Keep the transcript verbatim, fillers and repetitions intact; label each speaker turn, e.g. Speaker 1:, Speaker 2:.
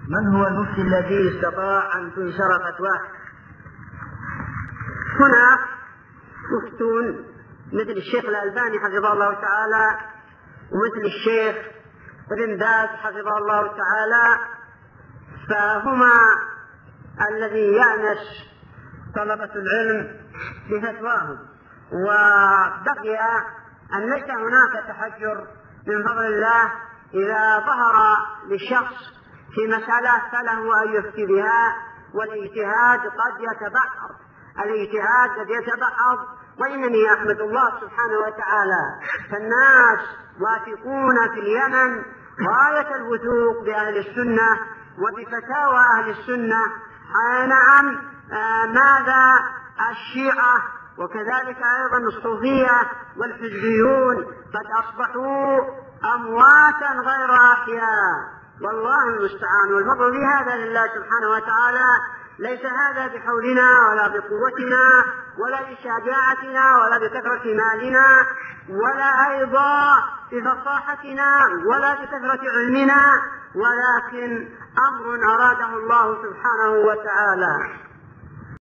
Speaker 1: من هو المفتي الذي استطاع أن تنشر فتواه؟
Speaker 2: هناك مفتون مثل الشيخ الألباني حفظه الله تعالى، ومثل الشيخ ابن باز حفظه الله تعالى، فهما الذي يأنس طلبة العلم بفتواهم. وبقي أن ليس هناك تحجر من فضل الله إذا ظهر للشخص في مسألة فله أن يفتي بها، والاجتهاد قد يتبعض الاجتهاد قد يتبعض وإنني أحمد الله سبحانه وتعالى، فالناس واثقون في اليمن غاية الوثوق بأهل السنة وبفتاوى أهل السنة. نعم، آه ماذا الشيعة وكذلك أيضا الصوفية والحزبيون قد أصبحوا أمواتا غير أحياء، والله المستعان، والفضل في هذا لله سبحانه وتعالى. ليس هذا بحولنا ولا بقوتنا ولا بشجاعتنا ولا بكثرة مالنا ولا أيضا بفصاحتنا ولا بكثرة علمنا، ولكن أمر أراده الله سبحانه وتعالى.